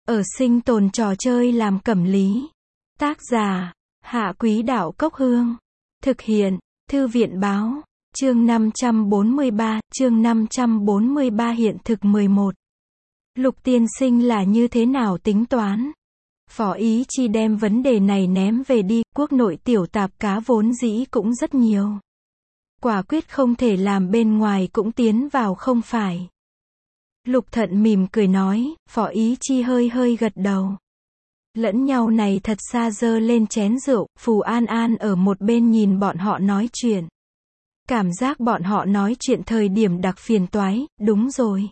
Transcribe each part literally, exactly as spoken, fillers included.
Ở sinh tồn trò chơi làm cẩm lý. Tác giả, Hạ Quý Đạo Cốc Hương. Thực hiện, Thư viện Báo. Chương năm trăm bốn mươi ba, chương năm trăm bốn mươi ba hiện thực mười một. Lục tiên sinh là như thế nào tính toán? Phó Ý Chi đem vấn đề này ném về đi, quốc nội tiểu tạp cá vốn dĩ cũng rất nhiều. Quả quyết không thể làm bên ngoài cũng tiến vào không phải. Lục Thận mỉm cười nói, Phó Ý Chi hơi hơi gật đầu. Lẫn nhau này thật xa giơ lên chén rượu, Phù An An ở một bên nhìn bọn họ nói chuyện. Cảm giác bọn họ nói chuyện thời điểm đặc phiền toái, đúng rồi.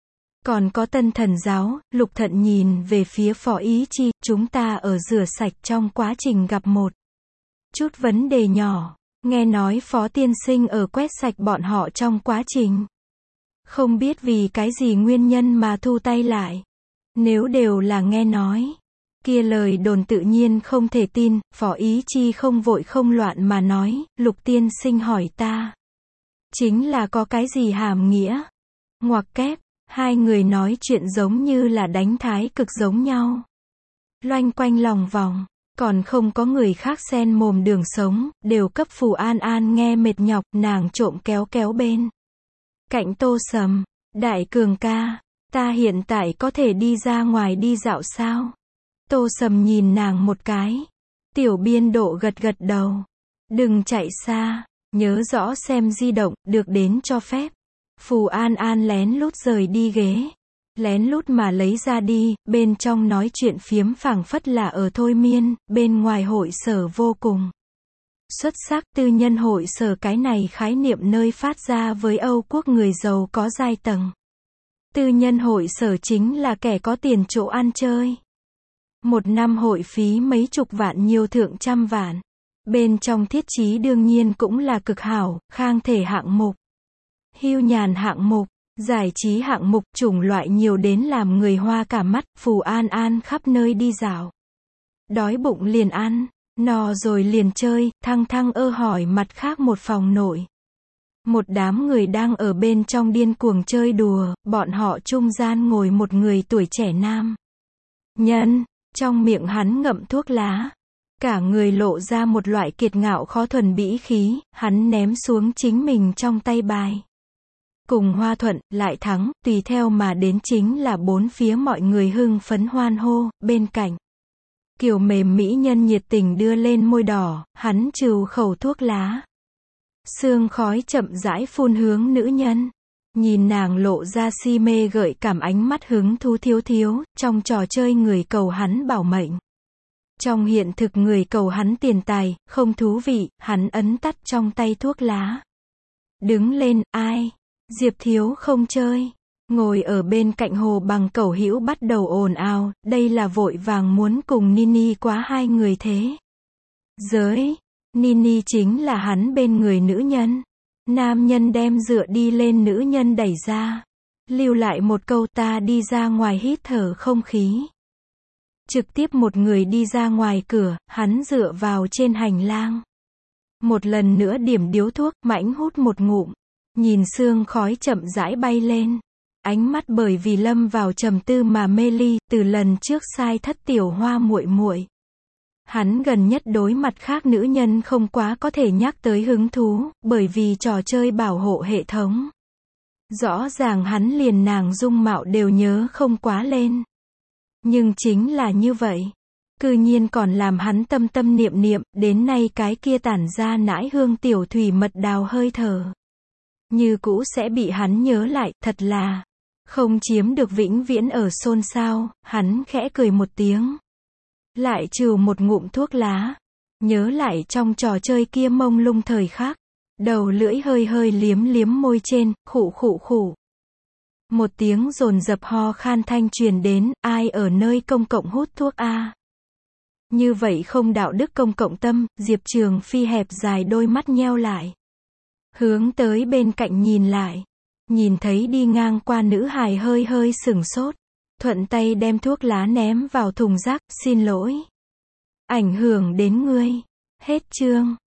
Còn có Tân Thần Giáo, Lục Thận nhìn về phía Phó Ý Chi, chúng ta ở rửa sạch trong quá trình gặp một chút vấn đề nhỏ. Nghe nói Phó Tiên Sinh ở quét sạch bọn họ trong quá trình. Không biết vì cái gì nguyên nhân mà thu tay lại. Nếu đều là nghe nói, kia lời đồn tự nhiên không thể tin. Phó Ý Chi không vội không loạn mà nói, Lục Tiên Sinh hỏi ta. Chính là có cái gì hàm nghĩa? Ngoặc kép, hai người nói chuyện giống như là đánh thái cực giống nhau. Loanh quanh lòng vòng, còn không có người khác xen mồm đường sống, đều cấp Phù An An nghe mệt nhọc, nàng trộm kéo kéo bên cạnh Tô Sầm, Đại Cường ca, ta hiện tại có thể đi ra ngoài đi dạo sao? Tô Sầm nhìn nàng một cái. Tiểu biên độ gật gật đầu. Đừng chạy xa, nhớ rõ xem di động, được đến cho phép. Phù An An lén lút rời đi ghế. Lén lút mà lấy ra đi, bên trong nói chuyện phiếm phảng phất là ở thôi miên, bên ngoài hội sở vô cùng xuất sắc. Tư nhân hội sở cái này khái niệm nơi phát ra với Âu quốc người giàu có giai tầng. Tư nhân hội sở chính là kẻ có tiền chỗ ăn chơi. Một năm hội phí mấy chục vạn nhiều thượng trăm vạn. Bên trong thiết trí đương nhiên cũng là cực hảo, khang thể hạng mục, hưu nhàn hạng mục, giải trí hạng mục, chủng loại nhiều đến làm người hoa cả mắt. Phù An An khắp nơi đi dạo. Đói bụng liền ăn, no rồi liền chơi, thăng thăng ơ hỏi mặt khác một phòng nội. Một đám người đang ở bên trong điên cuồng chơi đùa, bọn họ trung gian ngồi một người tuổi trẻ nam nhân, trong miệng hắn ngậm thuốc lá. Cả người lộ ra một loại kiệt ngạo khó thuần bĩ khí, hắn ném xuống chính mình trong tay bài. Cùng Hoa Thuận, lại thắng, tùy theo mà đến chính là bốn phía mọi người hưng phấn hoan hô, bên cạnh. Kiều mềm mỹ nhân nhiệt tình đưa lên môi đỏ, hắn trừ khẩu thuốc lá. Sương khói chậm rãi phun hướng nữ nhân. Nhìn nàng lộ ra si mê gợi cảm ánh mắt hứng thú thiếu thiếu, trong trò chơi người cầu hắn bảo mệnh. Trong hiện thực người cầu hắn tiền tài, không thú vị, hắn ấn tắt trong tay thuốc lá. Đứng lên, ai? Diệp Thiếu không chơi. Ngồi ở bên cạnh Hồ Bằng Cẩu Hữu bắt đầu ồn ào, đây là vội vàng muốn cùng Nini quá hai người thế. Giới, Nini chính là hắn bên người nữ nhân. Nam nhân đem dựa đi lên nữ nhân đẩy ra. Lưu lại một câu ta đi ra ngoài hít thở không khí. Trực tiếp một người đi ra ngoài cửa, hắn dựa vào trên hành lang. Một lần nữa điểm điếu thuốc, mãnh hút một ngụm. Nhìn sương khói chậm rãi bay lên. Ánh mắt bởi vì lâm vào trầm tư mà mê ly, từ lần trước sai thất tiểu hoa muội muội. Hắn gần nhất đối mặt khác nữ nhân không quá có thể nhắc tới hứng thú, bởi vì trò chơi bảo hộ hệ thống. Rõ ràng hắn liền nàng dung mạo đều nhớ không quá lên. Nhưng chính là như vậy. Cư nhiên còn làm hắn tâm tâm niệm niệm, đến nay cái kia tản ra nãi hương tiểu thủy mật đào hơi thở. Như cũ sẽ bị hắn nhớ lại, thật là không chiếm được vĩnh viễn ở xôn xao. Hắn khẽ cười một tiếng. Lại trừ một ngụm thuốc lá. Nhớ lại trong trò chơi kia mông lung thời khắc. Đầu lưỡi hơi hơi liếm liếm môi trên, khụ khụ khụ. Một tiếng dồn dập ho khan thanh truyền đến, ai ở nơi công cộng hút thuốc a? Như vậy không đạo đức công cộng tâm. Diệp Trường Phi hẹp dài đôi mắt nheo lại. Hướng tới bên cạnh nhìn lại. Nhìn thấy đi ngang qua nữ hài hơi hơi sửng sốt. Thuận tay đem thuốc lá ném vào thùng rác, xin lỗi. Ảnh hưởng đến ngươi. Hết chương.